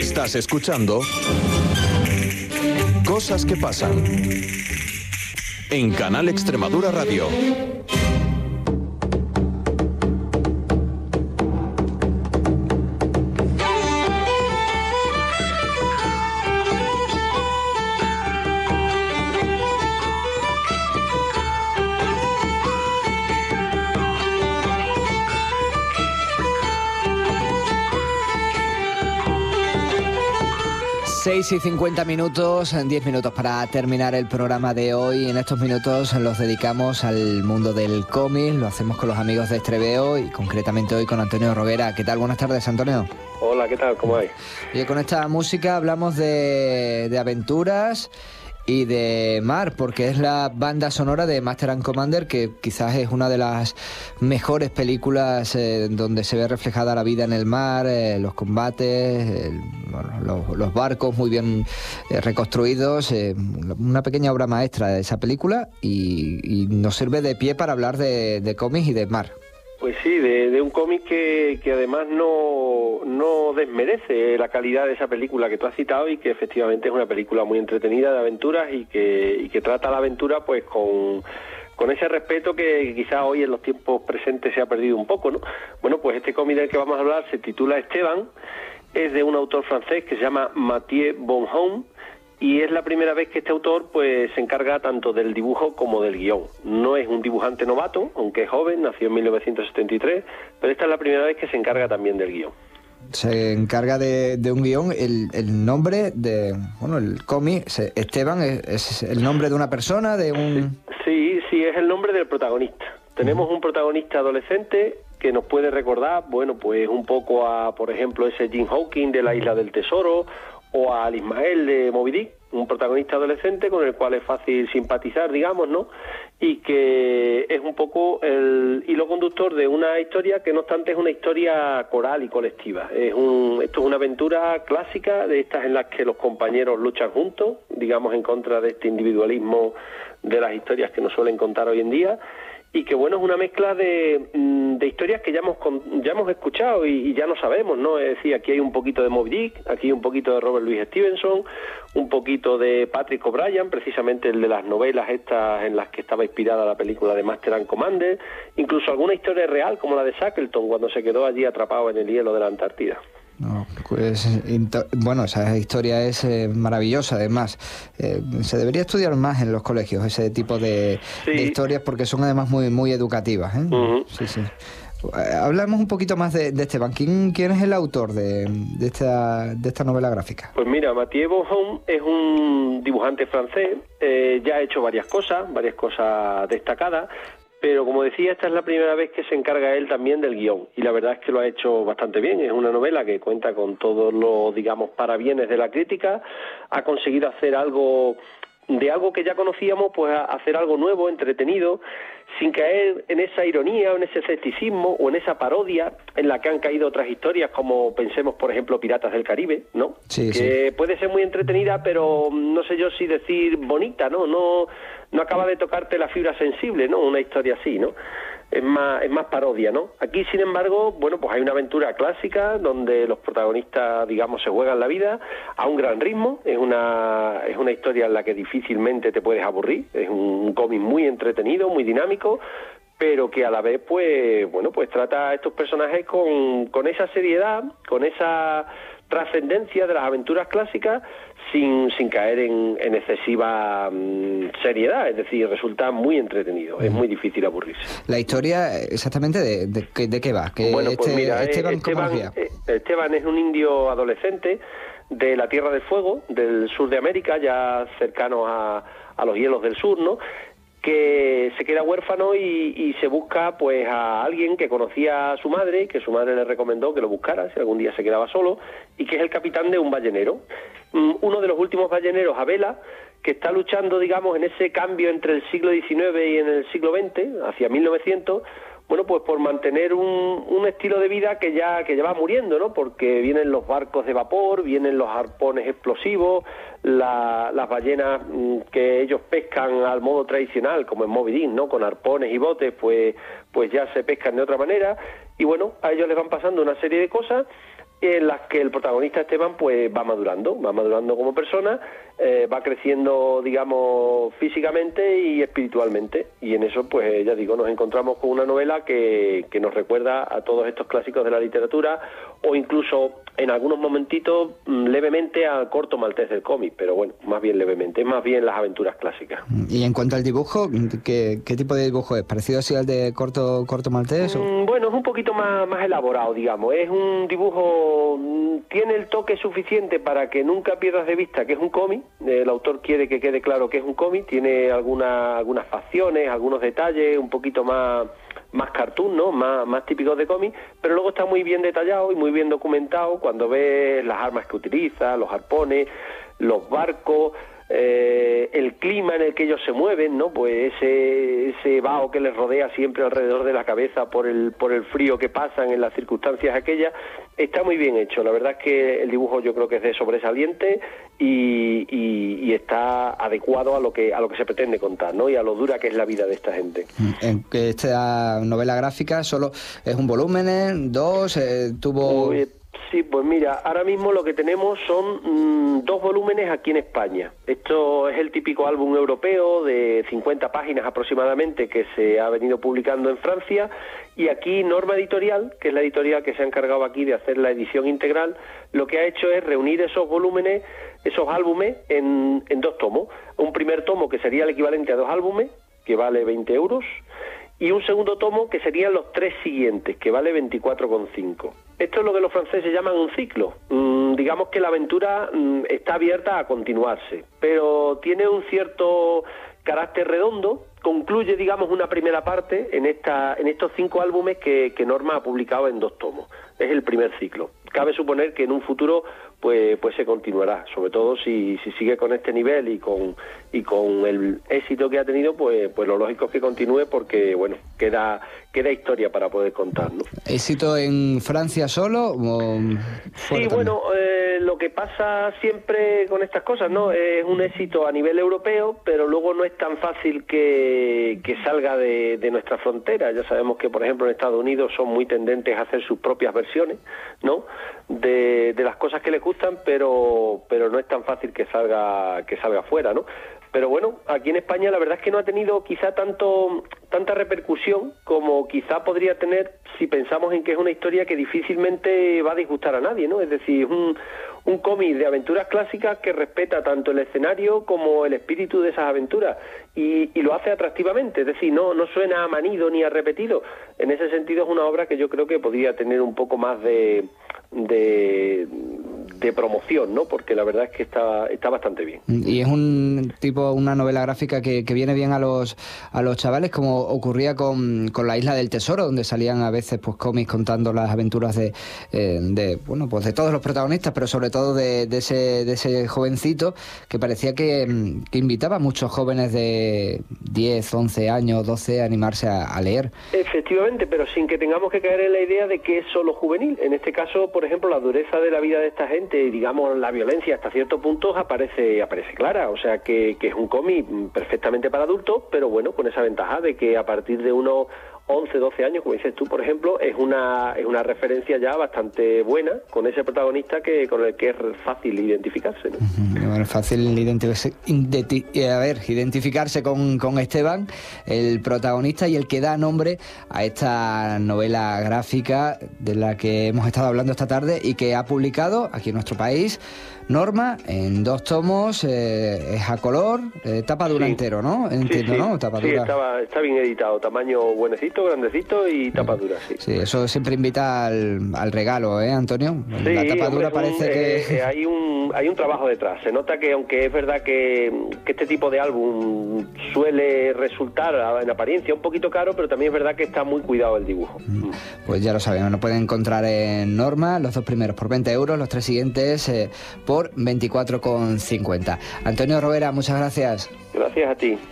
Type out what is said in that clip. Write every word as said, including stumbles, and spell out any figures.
Estás escuchando Cosas que pasan en Canal Extremadura Radio. seis y cincuenta minutos, diez minutos para terminar el programa de hoy. En estos minutos los dedicamos al mundo del cómic, lo hacemos con los amigos de Estreveo y concretamente hoy con Antonio Roguera. ¿Qué tal? Buenas tardes, Antonio. Hola, ¿qué tal? ¿Cómo hay? Y con esta música hablamos de, de aventuras y de mar, porque es la banda sonora de Master and Commander, que quizás es una de las mejores películas eh, donde se ve reflejada la vida en el mar, eh, los combates, el, bueno, los, los barcos muy bien eh, reconstruidos, eh, una pequeña obra maestra de esa película y, y nos sirve de pie para hablar de, de cómics y de mar. Pues sí, de, de un cómic que, que además no, no desmerece la calidad de esa película que tú has citado y que efectivamente es una película muy entretenida de aventuras y que, y que trata la aventura pues con, con ese respeto que quizás hoy en los tiempos presentes se ha perdido un poco, ¿no? Bueno, pues este cómic del que vamos a hablar se titula Esteban, es de un autor francés que se llama Mathieu Bonhomme, y es la primera vez que este autor pues se encarga tanto del dibujo como del guión. No es un dibujante novato, aunque es joven, nació en mil novecientos setenta y tres, pero esta es la primera vez que se encarga también del guión. Se encarga de, de un guión, el, el nombre de, bueno, el cómic, Esteban, es, es el nombre de una persona, de un... Sí, sí, sí, es el nombre del protagonista. Tenemos un protagonista adolescente que nos puede recordar, bueno, pues un poco a, por ejemplo, ese Jim Hawking de La Isla del Tesoro, o al Ismael de Moby Dick, un protagonista adolescente con el cual es fácil simpatizar, digamos, ¿no? Y que es un poco el hilo conductor de una historia que no obstante es una historia coral y colectiva. Es un, esto es una aventura clásica de estas en las que los compañeros luchan juntos, digamos, en contra de este individualismo de las historias que nos suelen contar hoy en día, y que bueno, es una mezcla de, de historias que ya hemos ya hemos escuchado y, y ya no sabemos, ¿no? Es decir, aquí hay un poquito de Moby Dick, aquí hay un poquito de Robert Louis Stevenson, un poquito de Patrick O'Brian, precisamente el de las novelas estas en las que estaba inspirada la película de Master and Commander, incluso alguna historia real como la de Shackleton cuando se quedó allí atrapado en el hielo de la Antártida. No, pues, bueno, esa historia es eh, maravillosa, además. Eh, se debería estudiar más en los colegios ese tipo de, sí. de historias porque son además muy muy educativas, ¿eh? Uh-huh. Sí, sí. Hablamos un poquito más de, de Esteban. ¿Quién, ¿Quién es el autor de, de, esta, de esta novela gráfica? Pues mira, Mathieu Bonhomme es un dibujante francés, eh, ya ha hecho varias cosas, varias cosas destacadas, pero como decía, esta es la primera vez que se encarga él también del guión, y la verdad es que lo ha hecho bastante bien. Es una novela que cuenta con todos los, digamos, parabienes de la crítica, ha conseguido hacer algo, de algo que ya conocíamos, pues hacer algo nuevo, entretenido, sin caer en esa ironía o en ese escepticismo o en esa parodia en la que han caído otras historias, como pensemos, por ejemplo, Piratas del Caribe, ¿no? Sí, que sí. puede ser muy entretenida, pero no sé yo si decir bonita, ¿no? No, no acaba de tocarte la fibra sensible, ¿no? Una historia así, ¿no? Es más, es más parodia, ¿no? Aquí, sin embargo, bueno, pues hay una aventura clásica donde los protagonistas, digamos, se juegan la vida a un gran ritmo. Es una, es una historia en la que difícilmente te puedes aburrir. Es un cómic muy entretenido, muy dinámico, pero que a la vez, pues, bueno, pues trata a estos personajes con, con esa seriedad, con esa trascendencia de las aventuras clásicas, sin, sin caer en, en excesiva um, seriedad, es decir, resulta muy entretenido, es muy difícil aburrirse. La historia, exactamente, ¿de, de, de qué va? ¿Que bueno, este, pues mira, Esteban, Esteban, Esteban es un indio adolescente de la Tierra del Fuego, del sur de América, ya cercano a, a los hielos del sur, ¿no?, que se queda huérfano y, y se busca pues a alguien que conocía a su madre, que su madre le recomendó que lo buscara si algún día se quedaba solo, y que es el capitán de un ballenero, uno de los últimos balleneros a vela, que está luchando, digamos, en ese cambio entre el siglo diecinueve y en el siglo veinte, hacia mil novecientos, bueno, pues por mantener un, un estilo de vida que ya que ya va muriendo, ¿no? Porque vienen los barcos de vapor, vienen los arpones explosivos, la, las ballenas mmm, que ellos pescan al modo tradicional, como en Moby Dick, ¿no? Con arpones y botes, pues, pues ya se pescan de otra manera. Y bueno, a ellos les van pasando una serie de cosas, en las que el protagonista Esteban pues va madurando, va madurando como persona, eh, va creciendo, digamos, físicamente y espiritualmente, y en eso, pues ya digo, nos encontramos con una novela que, que nos recuerda a todos estos clásicos de la literatura, o incluso en algunos momentitos levemente al Corto Maltés del cómic, pero bueno, más bien levemente, más bien las aventuras clásicas. Y en cuanto al dibujo, ¿qué, qué tipo de dibujo es? ¿Parecido así al de Corto, Corto Maltés? O? Mm, bueno, es un poquito más, más elaborado, digamos, es un dibujo, tiene el toque suficiente para que nunca pierdas de vista que es un cómic, el autor quiere que quede claro que es un cómic, tiene alguna, algunas facciones, algunos detalles un poquito más... más cartoon, ¿no? Más, más típicos de cómic, pero luego está muy bien detallado y muy bien documentado cuando ves las armas que utiliza, los arpones, los barcos, eh, el clima en el que ellos se mueven, ¿no? Pues ese, ese vaho que les rodea siempre alrededor de la cabeza por el, por el frío que pasan en las circunstancias aquellas, está muy bien hecho. La verdad es que el dibujo yo creo que es de sobresaliente y, y, y está adecuado a lo que a lo que se pretende contar, ¿no? Y a lo dura que es la vida de esta gente. Esta novela gráfica solo es un volumen, dos, eh, tuvo... Uy, sí, pues mira, ahora mismo lo que tenemos son mmm, dos volúmenes aquí en España. Esto es el típico álbum europeo de cincuenta páginas aproximadamente que se ha venido publicando en Francia, y aquí Norma Editorial, que es la editorial que se ha encargado aquí de hacer la edición integral, lo que ha hecho es reunir esos volúmenes, esos álbumes en, en dos tomos. Un primer tomo que sería el equivalente a dos álbumes, que vale veinte euros, y un segundo tomo que serían los tres siguientes, que vale veinticuatro con cinco. Esto es lo que los franceses llaman un ciclo. Mm, digamos que la aventura mm, está abierta a continuarse, pero tiene un cierto carácter redondo. Concluye, digamos, una primera parte en esta en estos cinco álbumes que, que Norma ha publicado en dos tomos. Es el primer ciclo. Cabe suponer que en un futuro pues pues se continuará, sobre todo si, si sigue con este nivel y con y con el éxito que ha tenido, pues pues lo lógico es que continúe, porque bueno, queda queda historia para poder contar, ¿no? ¿Éxito en Francia solo o sí, bueno, eh, lo que pasa siempre con estas cosas, ¿no? Es un éxito a nivel europeo, pero luego no es tan fácil que, que salga de, de nuestra frontera. Ya sabemos que, por ejemplo, en Estados Unidos son muy tendentes a hacer sus propias versiones, ¿no? De, de las cosas que les gustan, pero pero no es tan fácil que salga que salga fuera, ¿no? Pero bueno, aquí en España la verdad es que no ha tenido quizá tanto tanta repercusión como quizá podría tener si pensamos en que es una historia que difícilmente va a disgustar a nadie, ¿no? Es decir, un, un cómic de aventuras clásicas que respeta tanto el escenario como el espíritu de esas aventuras y, y lo hace atractivamente, es decir, no, no suena a manido ni a repetido. En ese sentido es una obra que yo creo que podría tener un poco más de... de de promoción, ¿no? Porque la verdad es que está está bastante bien. Y es un tipo, una novela gráfica que, que viene bien a los a los chavales, como ocurría con, con La Isla del Tesoro, donde salían a veces pues cómics contando las aventuras de, eh, de bueno, pues de todos los protagonistas, pero sobre todo de, de ese de ese jovencito que parecía que, que invitaba a muchos jóvenes de diez, once años, doce a animarse a, a leer. Efectivamente, pero sin que tengamos que caer en la idea de que es solo juvenil. En este caso, por ejemplo, la dureza de la vida de esta gente, digamos, la violencia hasta ciertos puntos aparece aparece clara, o sea que, que es un cómic perfectamente para adultos, pero bueno, con esa ventaja de que a partir de unos once, doce años, como dices tú, por ejemplo, es una es una referencia ya bastante buena con ese protagonista que con el que es fácil identificarse, ¿no? Uh-huh. Bueno, fácil identificarse, a ver, identificarse con, con Esteban, el protagonista y el que da nombre a esta novela gráfica de la que hemos estado hablando esta tarde y que ha publicado aquí en nuestro país Norma en dos tomos, eh, es a color, eh, tapa dura sí. entero, ¿no? Entiendo, sí, sí. ¿no? Tapa sí, dura. Estaba, está bien editado, tamaño buenecito, grandecito y tapa dura, sí. Sí, eso siempre invita al, al regalo, ¿eh, Antonio? Sí, la tapa hombre, dura parece un, que... Eh, hay un hay un trabajo detrás. Se nota que, aunque es verdad que, que este tipo de álbum suele resultar en apariencia un poquito caro, pero también es verdad que está muy cuidado el dibujo. Mm. Pues ya lo saben, lo pueden encontrar en Norma, los dos primeros por veinte euros, los tres siguientes eh, por veinticuatro con cincuenta. Antonio Robera, muchas gracias. Gracias a ti.